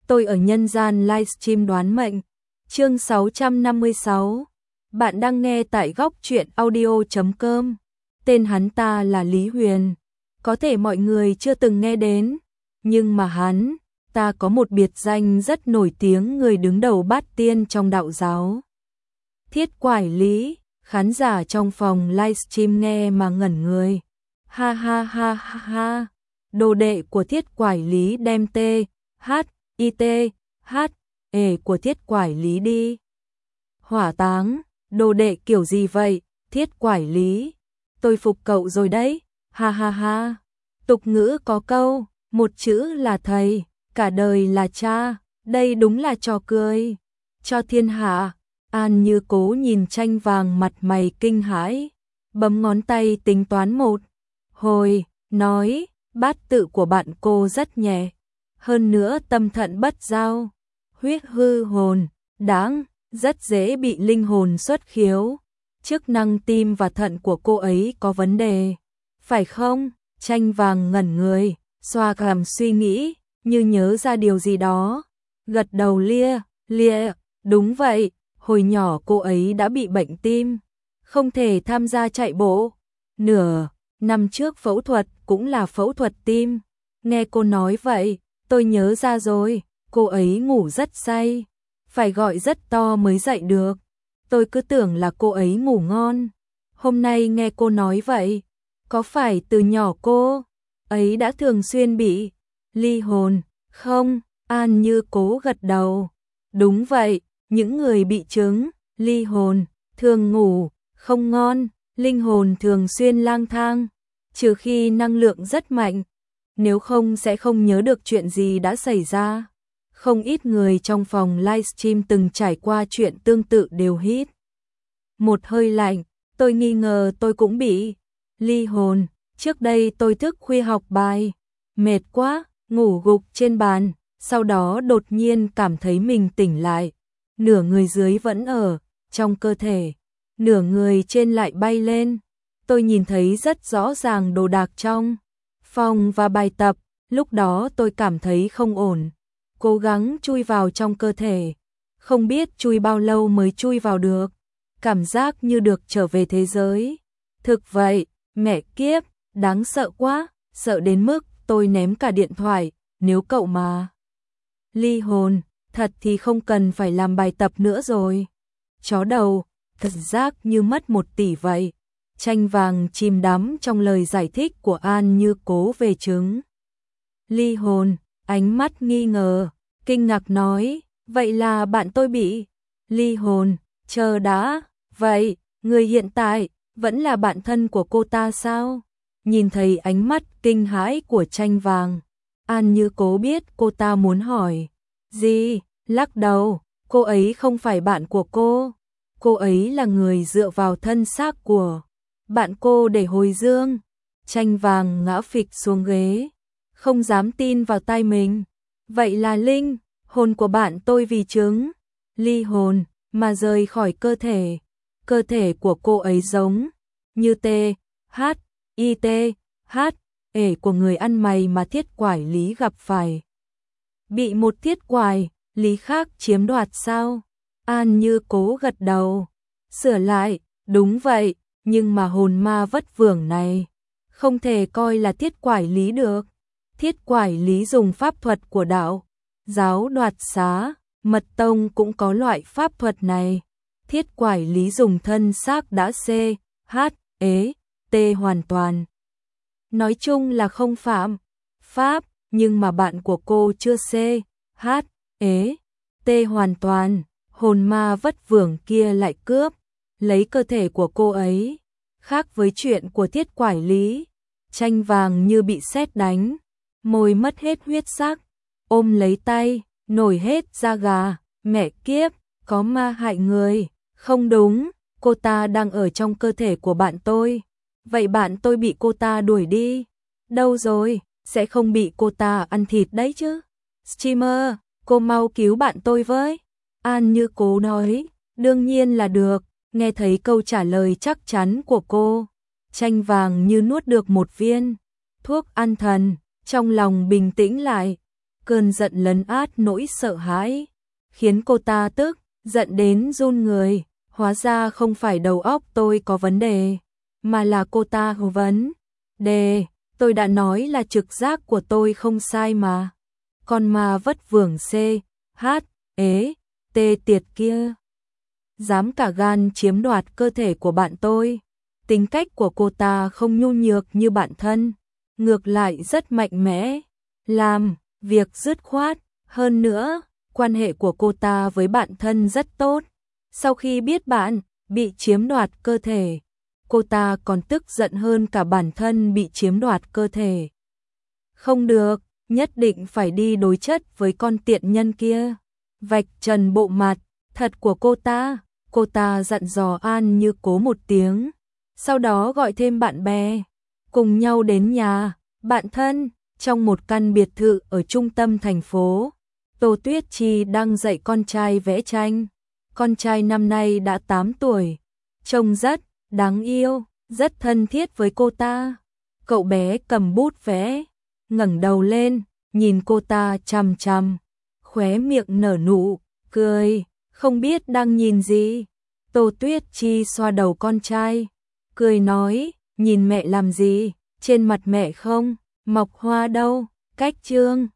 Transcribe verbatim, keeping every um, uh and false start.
tôi ở nhân gian livestream đoán mệnh. Chương sáu trăm năm mươi sáu. Bạn đang nghe tại góc truyện audio chấm com. Tên hắn ta là Lý Huyền. Có thể mọi người chưa từng nghe đến, nhưng mà hắn ta có một biệt danh rất nổi tiếng, người đứng đầu bát tiên trong đạo giáo. Thiết Quải Lý. Khán giả trong phòng livestream nghe mà ngẩn người. Ha ha ha ha ha. Đồ đệ của Thiết Quải Lý đem T, H, I T, H, E của Thiết Quải Lý đi hỏa táng. Đồ đệ kiểu gì vậy, Thiết Quải Lý? Tôi phục cậu rồi đấy. Ha ha ha. Tục ngữ có câu, một chữ là thầy, cả đời là cha. Đây đúng là trò cười cho thiên hạ. An Như Cố nhìn Tranh Vàng mặt mày kinh hãi, bấm ngón tay tính toán một hồi, nói, bát tự của bạn cô rất nhẹ, hơn nữa tâm thận bất giao, huyết hư hồn, đáng, rất dễ bị linh hồn xuất khiếu. Chức năng tim và thận của cô ấy có vấn đề, phải không? Tranh Vàng ngẩn người, xoa cằm suy nghĩ, như nhớ ra điều gì đó, gật đầu lia, lia, đúng vậy. Hồi nhỏ cô ấy đã bị bệnh tim, không thể tham gia chạy bộ. Nửa năm trước phẫu thuật cũng là phẫu thuật tim. Nghe cô nói vậy, tôi nhớ ra rồi, cô ấy ngủ rất say, phải gọi rất to mới dậy được. Tôi cứ tưởng là cô ấy ngủ ngon. Hôm nay nghe cô nói vậy, có phải từ nhỏ cô ấy đã thường xuyên bị ly hồn không? An Như Cố gật đầu. Đúng vậy. Những người bị chứng ly hồn thường ngủ không ngon, linh hồn thường xuyên lang thang, trừ khi năng lượng rất mạnh, nếu không sẽ không nhớ được chuyện gì đã xảy ra. Không ít người trong phòng livestream từng trải qua chuyện tương tự đều hít một hơi lạnh. Tôi nghi ngờ tôi cũng bị ly hồn. Trước đây tôi thức khuya học bài, mệt quá, ngủ gục trên bàn, sau đó đột nhiên cảm thấy mình tỉnh lại. Nửa người dưới vẫn ở trong cơ thể, nửa người trên lại bay lên. Tôi nhìn thấy rất rõ ràng đồ đạc trong phòng và bài tập. Lúc đó tôi cảm thấy không ổn, cố gắng chui vào trong cơ thể, không biết chui bao lâu mới chui vào được. Cảm giác như được trở về thế giới thực vậy. Mẹ kiếp, đáng sợ quá, sợ đến mức tôi ném cả điện thoại. Nếu cậu mà ly hồn thật thì không cần phải làm bài tập nữa rồi. Chó đầu, thật giác như mất một tỷ vậy. Tranh Vàng chìm đắm trong lời giải thích của An Như Cố về chứng ly hồn, ánh mắt nghi ngờ, kinh ngạc nói, vậy là bạn tôi bị ly hồn, chờ đã, vậy, người hiện tại vẫn là bạn thân của cô ta sao? Nhìn thấy ánh mắt kinh hãi của Tranh Vàng, An Như Cố biết cô ta muốn hỏi gì, lắc đầu, cô ấy không phải bạn của cô, cô ấy là người dựa vào thân xác của bạn cô để hồi dương. Tranh Vàng ngã phịch xuống ghế, không dám tin vào tai mình. Vậy là linh hồn của bạn tôi vì chứng ly hồn mà rời khỏi cơ thể. Cơ thể của cô ấy giống như T, H, I T, H, E của người ăn mày mà Thiết Quải Lý gặp phải. Bị một Thiết Quải Lý khác chiếm đoạt sao? An Như Cố gật đầu, sửa lại, đúng vậy, nhưng mà hồn ma vất vưởng này không thể coi là Thiết Quải Lý được. Thiết Quải Lý dùng pháp thuật của đạo giáo Đoạt Xá, Mật Tông cũng có loại pháp thuật này. Thiết Quải Lý dùng thân xác đã C, H, E, T hoàn toàn. Nói chung là không phạm pháp, nhưng mà bạn của cô chưa C, H, E, T hoàn toàn. Hồn ma vất vưởng kia lại cướp lấy cơ thể của cô ấy. Khác với chuyện của Thiết Quải Lý, Tranh Vàng như bị sét đánh, môi mất hết huyết sắc, ôm lấy tay, nổi hết da gà. Mẹ kiếp, có ma hại người. Không đúng, cô ta đang ở trong cơ thể của bạn tôi. Vậy bạn tôi bị cô ta đuổi đi đâu rồi? Sẽ không bị cô ta ăn thịt đấy chứ? Streamer, cô mau cứu bạn tôi với. An Như Cố nói, đương nhiên là được. Nghe thấy câu trả lời chắc chắn của cô, Tranh Vàng như nuốt được một viên thuốc an thần, trong lòng bình tĩnh lại. cơn giận lấn át nỗi sợ hãi, khiến cô ta tức, giận đến run người. Hóa ra không phải đầu óc tôi có vấn đề, mà là cô ta có vấn đề. Tôi đã nói là trực giác của tôi không sai mà. Con ma vất vưởng C, H, ế, T tiệt kia. Dám cả gan chiếm đoạt cơ thể của bạn tôi. Tính cách của cô ta không nhu nhược như bạn thân, ngược lại rất mạnh mẽ, làm việc dứt khoát. Hơn nữa, quan hệ của cô ta với bạn thân rất tốt. Sau khi biết bạn bị chiếm đoạt cơ thể, cô ta còn tức giận hơn cả bản thân bị chiếm đoạt cơ thể. Không được, nhất định phải đi đối chất với con tiện nhân kia, vạch trần bộ mặt thật của cô ta. Cô ta dặn dò An Như Cố một tiếng, sau đó gọi thêm bạn bè, cùng nhau đến nhà bạn thân, trong một căn biệt thự ở trung tâm thành phố. Tô Tuyết Chi đang dạy con trai vẽ tranh. Con trai năm nay đã tám tuổi, trông rất đáng yêu, rất thân thiết với cô ta. Cậu bé cầm bút vẽ, ngẩng đầu lên, nhìn cô ta chằm chằm, khóe miệng nở nụ cười, không biết đang nhìn gì. Tô Tuyết Chi xoa đầu con trai, cười nói, nhìn mẹ làm gì, trên mặt mẹ không mọc hoa đâu. Cách chương